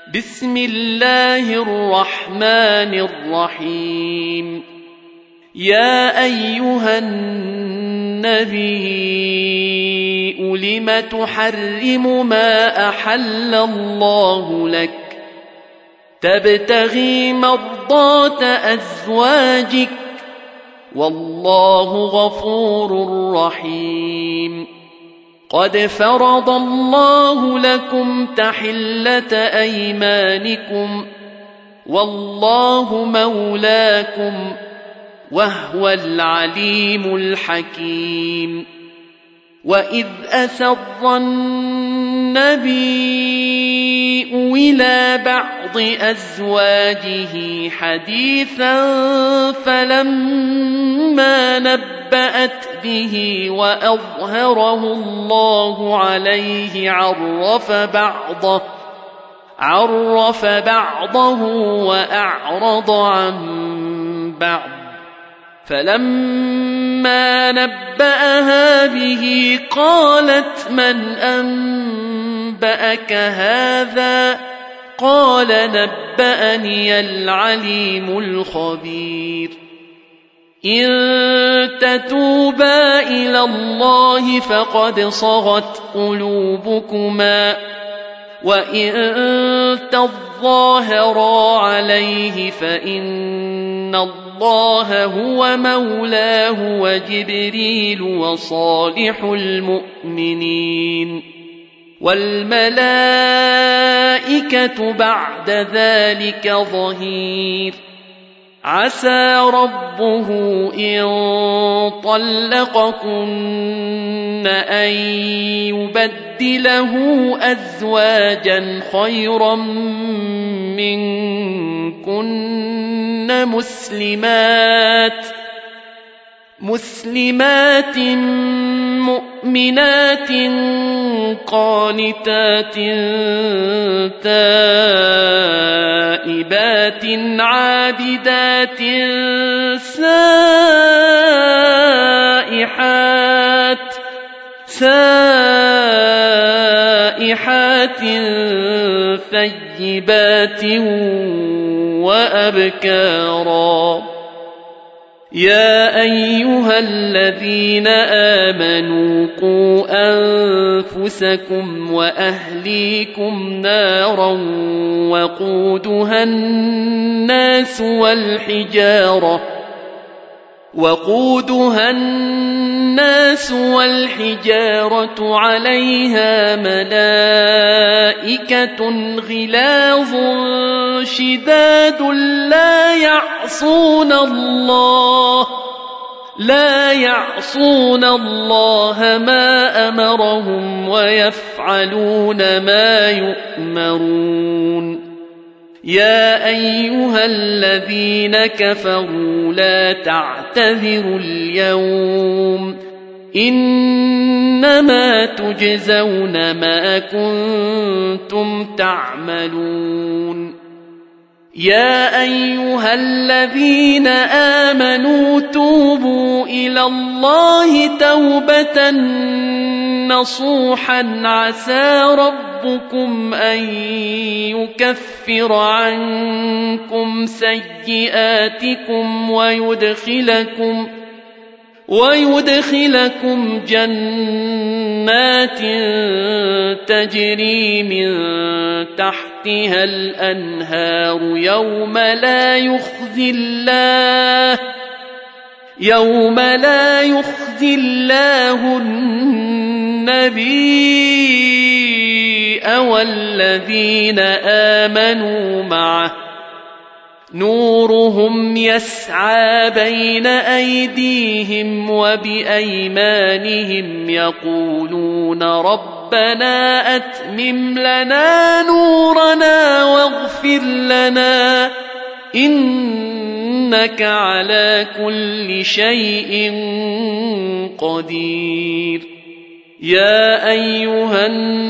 بسم الله الرحمن الرحيم. يا أيها النبي لم تحرم ما أحل الله لك تبتغي مرضات أزواجك والله غفور رحيم. قد فرض الله لكم تحلة أيمانكم والله مولاكم وهو العليم الحكيم. وإذ أسر النبي إلى بعض أزواجه حديثا فلما نبأت به وأظهره الله عليه عرف بعضه وأعرض عن بعض. فلما نبأها به قالت من أنبأك هذا؟ قال نبأني العليم الخبير. إن تتوبا إلى الله فقد صغت قلوبكما وإن تظاهرا عليه فإن الله هو مولاه وجبريل وصالح المؤمنين والملائكة بعد ذلك ظهير. عسى ربه إن طلقكن أن يبدله أزواجا خيرا منكن مسلمات مؤمنات قانتات تائبات عابدات سائحات ثيبات وأبكارا. يا أيها الذين آمنوا قوا أنفسكم وأهليكم نارا وقودها الناس والحجارة عليها ملائكة غلاظ شداد لا يعصون الله ما أمرهم ويفعلون ما يؤمرون. يا أيها الذين كفروا لا تعتذروا اليوم إنما تجزون ما كنتم تعملون. يا أيها الذين آمنوا توبوا إلى الله توبة نصوحا عسى ربكم أن يكفر عنكم سيئاتكم ويدخلكم جنات تجري من تحتها الأنهار يوم لا يخزي الله النبي والذين آمنوا معه نورهم يسعى بين أيديهم وبأيمانهم يقولون ربنا أتمم لنا نورنا واغفر لنا إنك على كل شيء قدير. يا أيها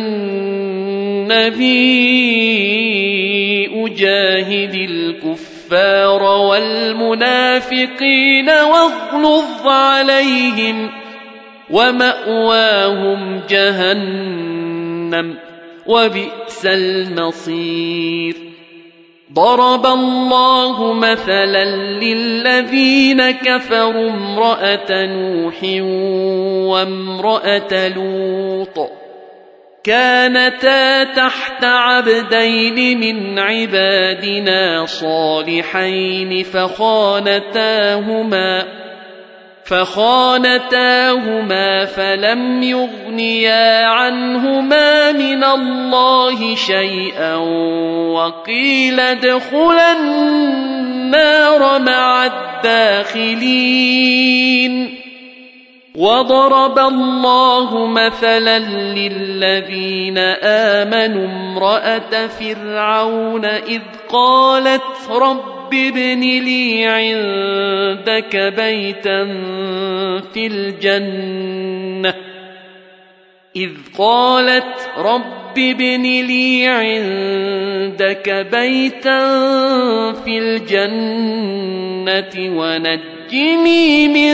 النبي جاهد الكفار والمنافقين واغلظ عليهم ومأواهم جهنم وبئس المصير. ضرب الله مثلا للذين كفروا امرأة نوح وامرأة لوط كانتا تحت عبدين من عبادنا صالحين فخانتاهما فلم يغنيا عنهما من الله شيئا وقيل ادخلا النار مع الداخلين. وضرب الله مثلا للذين آمنوا امرأة فرعون إذ قالت رب ابن لي عندك بيتا في الجنة ونجني من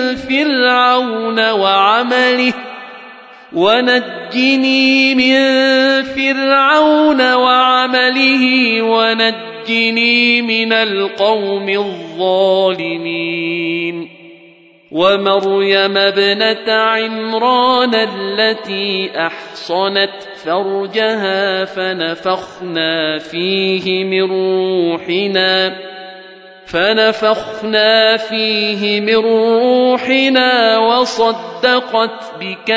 فرعون وعمله ونجني من القوم الظالمين. ومريم ابنة عمران التي أحصنت فرجها فنفخنا فيه من روحنا وصدقت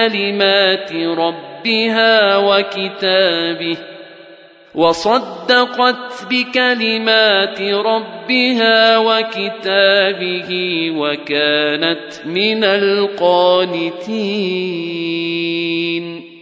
بكلمات ربها وكتابه وكانت من القانتين.